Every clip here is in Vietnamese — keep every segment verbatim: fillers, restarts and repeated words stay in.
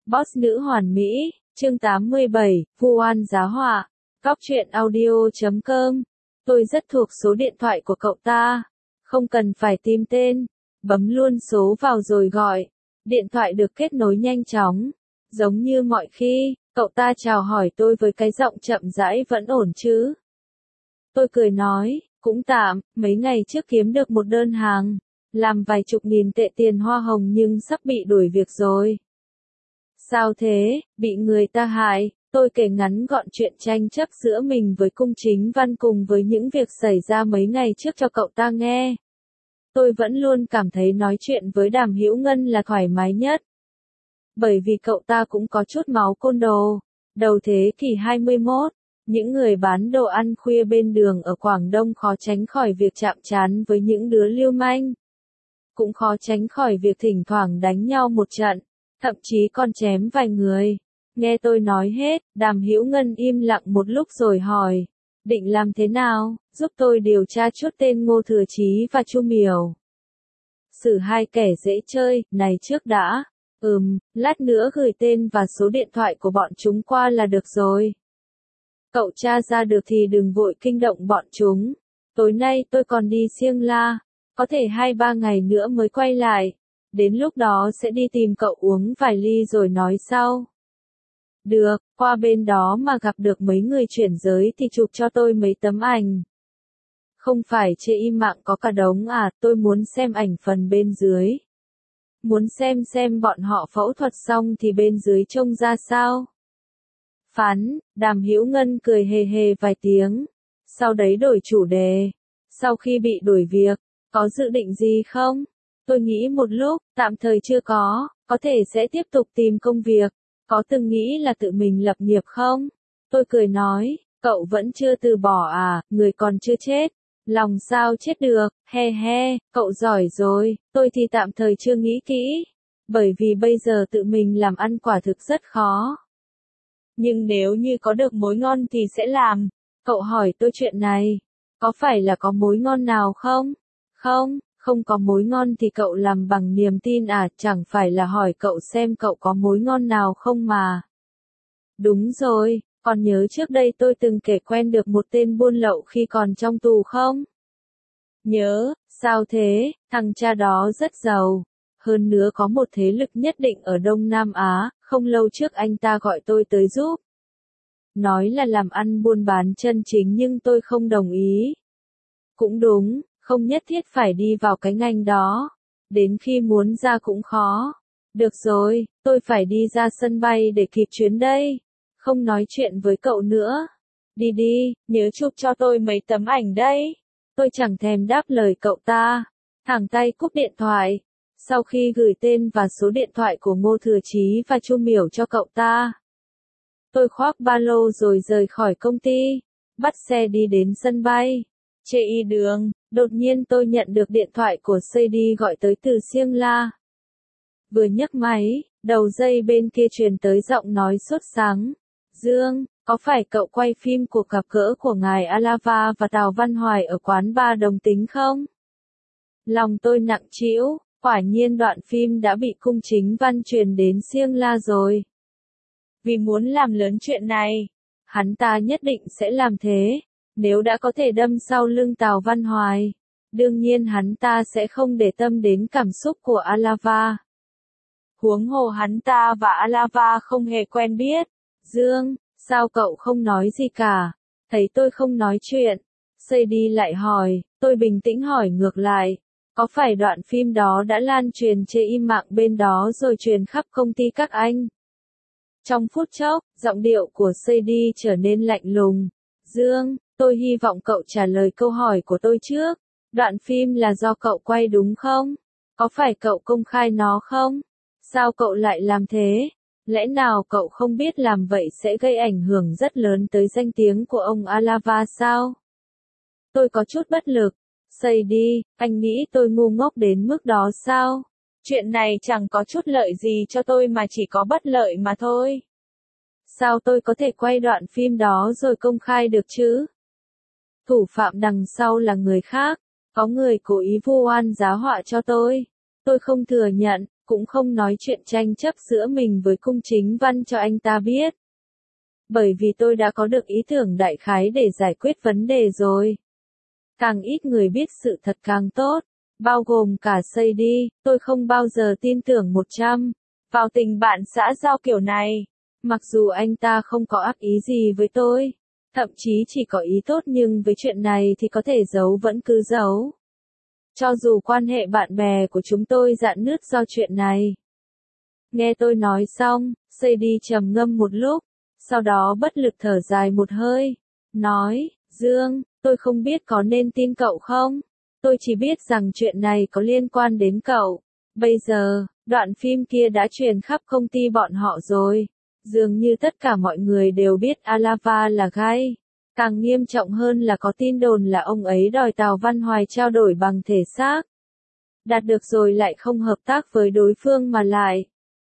Boss nữ hoàn mỹ, chương tám mươi bảy, vu oan giá họa. Cóc truyện audio chấm com. Tôi rất thuộc số điện thoại của cậu ta. Không cần phải tìm tên. Bấm luôn số vào rồi gọi. Điện thoại được kết nối nhanh chóng. Giống như mọi khi, cậu ta chào hỏi tôi với cái giọng chậm rãi vẫn ổn chứ. Tôi cười nói, cũng tạm, mấy ngày trước kiếm được một đơn hàng. Làm vài chục nghìn tệ tiền hoa hồng nhưng sắp bị đuổi việc rồi. Sao thế, bị người ta hại? Tôi kể ngắn gọn chuyện tranh chấp giữa mình với Cung Chính Văn cùng với những việc xảy ra mấy ngày trước cho cậu ta nghe. Tôi vẫn luôn cảm thấy nói chuyện với Đàm Hữu Ngân là thoải mái nhất. Bởi vì cậu ta cũng có chút máu côn đồ. Đầu thế kỷ hai mươi mốt, những người bán đồ ăn khuya bên đường ở Quảng Đông khó tránh khỏi việc chạm trán với những đứa lưu manh. Cũng khó tránh khỏi việc thỉnh thoảng đánh nhau một trận, thậm chí còn chém vài người. Nghe tôi nói hết, Đàm Hữu Ngân im lặng một lúc rồi hỏi, định làm thế nào, giúp tôi điều tra chút tên Ngô Thừa Chí và Chu Miểu. Xử hai kẻ dễ chơi, này trước đã. Ừm, lát nữa gửi tên và số điện thoại của bọn chúng qua là được rồi. Cậu tra ra được thì đừng vội kinh động bọn chúng. Tối nay tôi còn đi Siêng La, có thể hai ba ngày nữa mới quay lại. Đến lúc đó sẽ đi tìm cậu uống vài ly rồi nói sau. Được, qua bên đó mà gặp được mấy người chuyển giới thì chụp cho tôi mấy tấm ảnh. Không phải chê im mạng có cả đống à, tôi muốn xem ảnh phần bên dưới. Muốn xem xem bọn họ phẫu thuật xong thì bên dưới trông ra sao. Phán, Đàm Hữu Ngân cười hề hề vài tiếng. Sau đấy đổi chủ đề. Sau khi bị đuổi việc, có dự định gì không? Tôi nghĩ một lúc, tạm thời chưa có, có thể sẽ tiếp tục tìm công việc. Có từng nghĩ là tự mình lập nghiệp không? Tôi cười nói, cậu vẫn chưa từ bỏ à, người còn chưa chết. Lòng sao chết được, he he, cậu giỏi rồi, tôi thì tạm thời chưa nghĩ kỹ. Bởi vì bây giờ tự mình làm ăn quả thực rất khó. Nhưng nếu như có được mối ngon thì sẽ làm. Cậu hỏi tôi chuyện này, có phải là có mối ngon nào không? Không, không có mối ngon thì cậu làm bằng niềm tin à, chẳng phải là hỏi cậu xem cậu có mối ngon nào không mà. Đúng rồi, còn nhớ trước đây tôi từng kể quen được một tên buôn lậu khi còn trong tù không? Nhớ, sao thế, thằng cha đó rất giàu. Hơn nữa có một thế lực nhất định ở Đông Nam Á, không lâu trước anh ta gọi tôi tới giúp. Nói là làm ăn buôn bán chân chính nhưng tôi không đồng ý. Cũng đúng, không nhất thiết phải đi vào cái ngành đó. Đến khi muốn ra cũng khó. Được rồi, tôi phải đi ra sân bay để kịp chuyến đây. Không nói chuyện với cậu nữa. Đi đi, nhớ chụp cho tôi mấy tấm ảnh đây. Tôi chẳng thèm đáp lời cậu ta. Thẳng tay cúp điện thoại. Sau khi gửi tên và số điện thoại của Ngô Thừa Chí và Chu Miểu cho cậu ta, tôi khoác ba lô rồi rời khỏi công ty, bắt xe đi đến sân bay. Trên y đường, đột nhiên tôi nhận được điện thoại của Sadie gọi tới từ Siêng La. Vừa nhấc máy, đầu dây bên kia truyền tới giọng nói sốt sắng. Dương, có phải cậu quay phim cuộc gặp gỡ của ngài Alava và Tào Văn Hoài ở quán bar Đồng Tính không? Lòng tôi nặng trĩu. Quả nhiên đoạn phim đã bị Cung Chính Văn truyền đến Siêng La rồi. Vì muốn làm lớn chuyện này, hắn ta nhất định sẽ làm thế. Nếu đã có thể đâm sau lưng Tào Văn Hoài, đương nhiên hắn ta sẽ không để tâm đến cảm xúc của Alava. Huống hồ hắn ta và Alava không hề quen biết. Dương, sao cậu không nói gì cả? Thấy tôi không nói chuyện, Sadie lại hỏi, tôi bình tĩnh hỏi ngược lại. Có phải đoạn phim đó đã lan truyền trên im mạng bên đó rồi truyền khắp công ty các anh? Trong phút chốc, giọng điệu của Sadie trở nên lạnh lùng. Dương, tôi hy vọng cậu trả lời câu hỏi của tôi trước. Đoạn phim là do cậu quay đúng không? Có phải cậu công khai nó không? Sao cậu lại làm thế? Lẽ nào cậu không biết làm vậy sẽ gây ảnh hưởng rất lớn tới danh tiếng của ông Alava sao? Tôi có chút bất lực. Sadie, anh nghĩ tôi ngu ngốc đến mức đó sao? Chuyện này chẳng có chút lợi gì cho tôi mà chỉ có bất lợi mà thôi. Sao tôi có thể quay đoạn phim đó rồi công khai được chứ? Thủ phạm đằng sau là người khác, có người cố ý vu oan giá họa cho tôi. Tôi không thừa nhận, cũng không nói chuyện tranh chấp giữa mình với Cung Chính Văn cho anh ta biết. Bởi vì tôi đã có được ý tưởng đại khái để giải quyết vấn đề rồi. Càng ít người biết sự thật càng tốt, bao gồm cả Sadie, tôi không bao giờ tin tưởng một trăm vào tình bạn xã giao kiểu này. Mặc dù anh ta không có ác ý gì với tôi, thậm chí chỉ có ý tốt, nhưng với chuyện này thì có thể giấu vẫn cứ giấu. Cho dù quan hệ bạn bè của chúng tôi rạn nứt do chuyện này. Nghe tôi nói xong, Sadie trầm ngâm một lúc, sau đó bất lực thở dài một hơi, nói, Dương, tôi không biết có nên tin cậu không? Tôi chỉ biết rằng chuyện này có liên quan đến cậu. Bây giờ, đoạn phim kia đã truyền khắp công ty bọn họ rồi. Dường như tất cả mọi người đều biết Alava là gay. Càng nghiêm trọng hơn là có tin đồn là ông ấy đòi Tào Văn Hoài trao đổi bằng thể xác. Đạt được rồi lại không hợp tác với đối phương mà lại.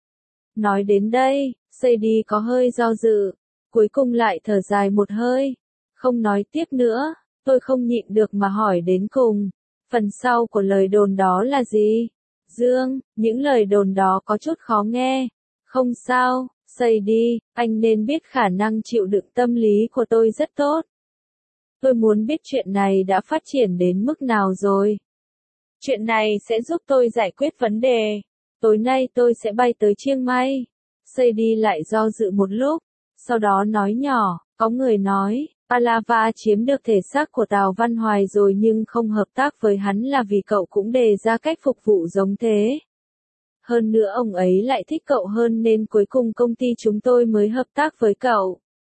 Nói đến đây, Sadie có hơi do dự, cuối cùng lại thở dài một hơi. Không nói tiếp nữa, tôi không nhịn được mà hỏi đến cùng. Phần sau của lời đồn đó là gì? Dương, những lời đồn đó có chút khó nghe. Không sao, Sadie, anh nên biết khả năng chịu đựng tâm lý của tôi rất tốt. Tôi muốn biết chuyện này đã phát triển đến mức nào rồi. Chuyện này sẽ giúp tôi giải quyết vấn đề. Tối nay tôi sẽ bay tới Chiang Mai. Sadie lại do dự một lúc, sau đó nói nhỏ, có người nói, Alava chiếm được thể xác của Tào Văn Hoài rồi nhưng không hợp tác với hắn là vì cậu cũng đề ra cách phục vụ giống thế. Hơn nữa ông ấy lại thích cậu hơn nên cuối cùng công ty chúng tôi mới hợp tác với cậu.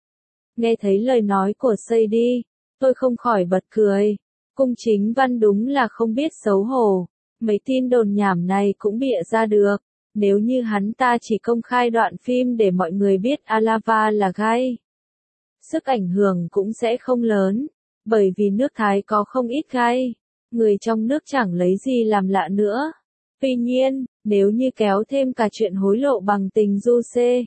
Nghe thấy lời nói của Sadie, tôi không khỏi bật cười. Cung Chính Văn đúng là không biết xấu hổ. Mấy tin đồn nhảm này cũng bịa ra được. Nếu như hắn ta chỉ công khai đoạn phim để mọi người biết Alava là gay, sức ảnh hưởng cũng sẽ không lớn. Bởi vì nước Thái có không ít gay. Người trong nước chẳng lấy gì làm lạ nữa. Tuy nhiên, nếu như kéo thêm cả chuyện hối lộ bằng tình du xê,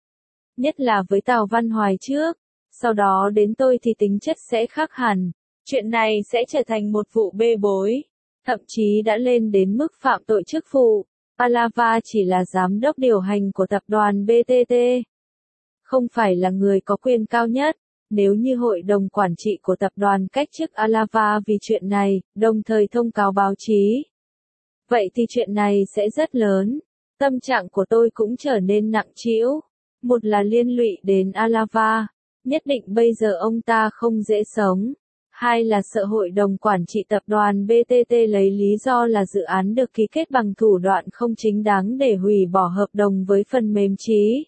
nhất là với Tào Văn Hoài trước, sau đó đến tôi thì tính chất sẽ khác hẳn. Chuyện này sẽ trở thành một vụ bê bối, thậm chí đã lên đến mức phạm tội chức vụ. Alava chỉ là giám đốc điều hành của tập đoàn bê tê tê, không phải là người có quyền cao nhất. Nếu như hội đồng quản trị của tập đoàn cách chức Alava vì chuyện này, đồng thời thông cáo báo chí, vậy thì chuyện này sẽ rất lớn. Tâm trạng của tôi cũng trở nên nặng trĩu. Một là liên lụy đến Alava, nhất định bây giờ ông ta không dễ sống. Hai là sợ hội đồng quản trị tập đoàn bê tê tê lấy lý do là dự án được ký kết bằng thủ đoạn không chính đáng để hủy bỏ hợp đồng với phần mềm Chí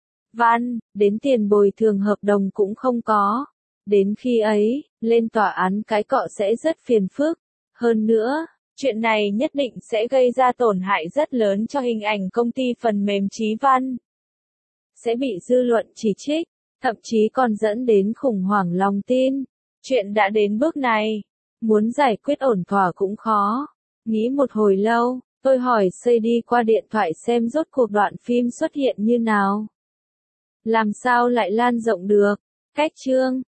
Văn, đến tiền bồi thường hợp đồng cũng không có. Đến khi ấy, lên tòa án cái cọ sẽ rất phiền phức. Hơn nữa, chuyện này nhất định sẽ gây ra tổn hại rất lớn cho hình ảnh công ty phần mềm Chí Văn. Sẽ bị dư luận chỉ trích, thậm chí còn dẫn đến khủng hoảng lòng tin. Chuyện đã đến bước này, muốn giải quyết ổn thỏa cũng khó. Nghĩ một hồi lâu, tôi hỏi Sadie qua điện thoại xem rốt cuộc đoạn phim xuất hiện như nào. Làm sao lại lan rộng được? Cách chương